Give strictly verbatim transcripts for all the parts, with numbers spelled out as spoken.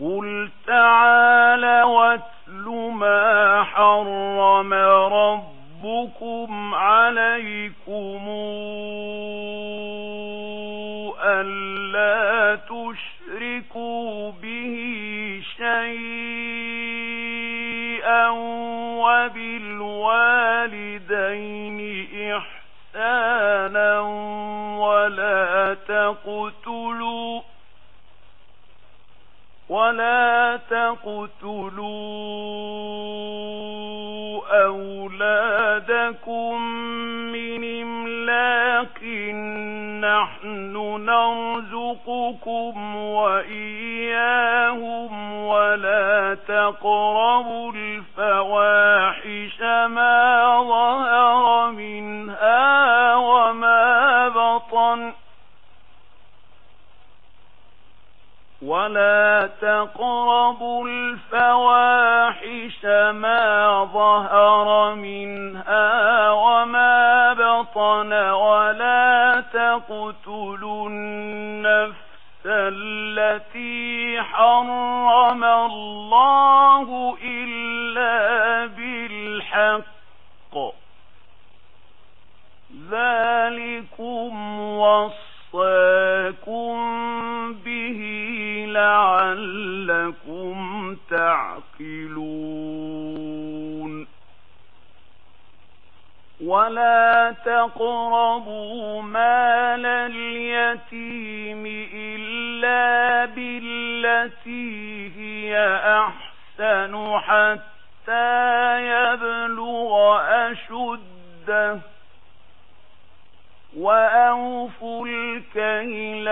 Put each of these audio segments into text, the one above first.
قل تعالى واتل ما حرم ربكم عليكم ألا تشركوا به شيئا وبالوالدين إحسانا ولا تقتلوا ولا تقتلوا أولادكم من إملاق نحن نرزقكم وإياهم ولا تقربوا الفواحش ما ظهر منها وما بطن ولا تقربوا الفواحش ما ظهر منها وما بطن ولا تقتلوا النفس التي حرم الله إلا بالحق ذلكم وصاكم به لعلكم تعقلون ولا تقربوا مال اليتيم إلا بالتي هي أحسن حتى يبلغ أشده وأوفوا الكيل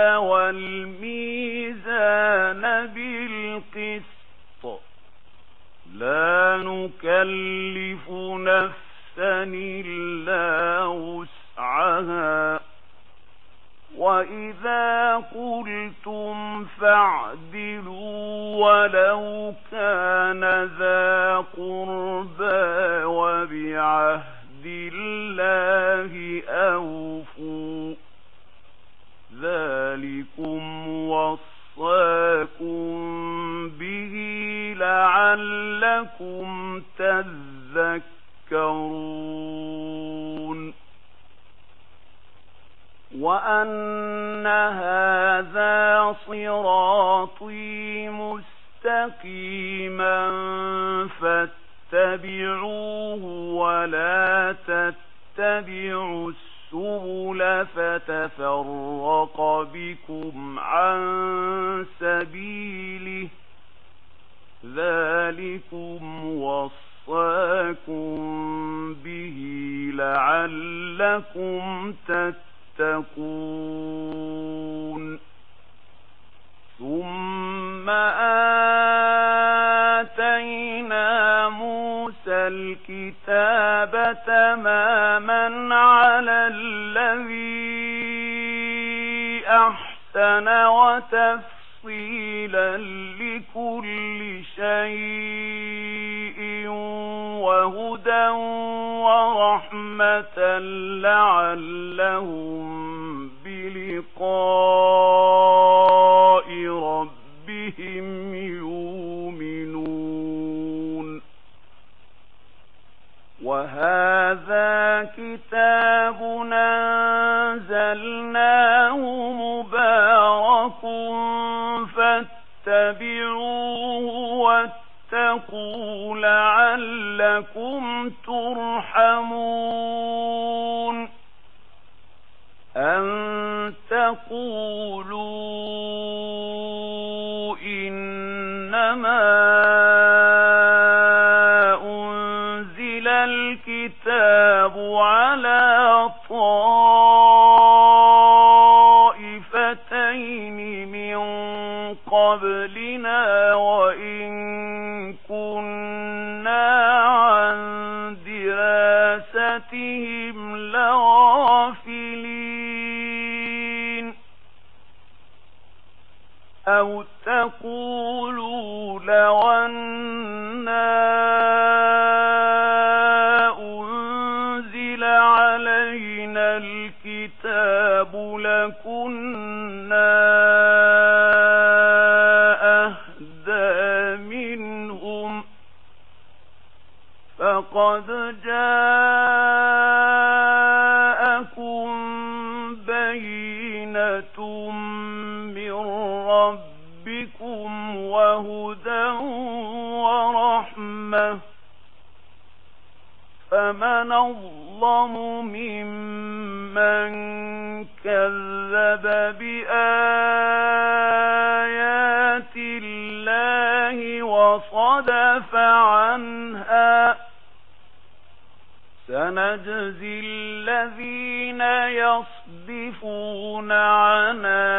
والميزان بالقسط لا نكلف نفسا إلا وسعها وإذا قلتم فاعدلوا ولو كان ذا قربى وبعهد الله أوفوا ذلكم وصاكم به لعلكم تذكرون وأن هذا صراطي مستقيما فاتبعوه ولا تتبعوا السبل فتفرق بكم عن سبيله ذلكم وصاكم به لعلكم تتقون ثم آتينا موسى الكتاب تماما على الذي أحسن وتفصيلا لكل شيء وهدى ورحمة لعلهم بلقاء ربهم يؤمنون وهذا كتاب أنزلناه مبارك فاتبعوه واتقوا لعلكم ترحمون أن تقولوا إنما أنزل الكتاب على طائفتين من قبلنا وإن كنا عن دراستهم لغافلين أو تقولوا لو أنا أنزل علينا الكتاب لكنا أهدى لقد جاءكم بينة من ربكم وهدى ورحمة فمن أظلم ممن كذب بآيات الله وصدف عنها سنجزي الذين يصدفون عن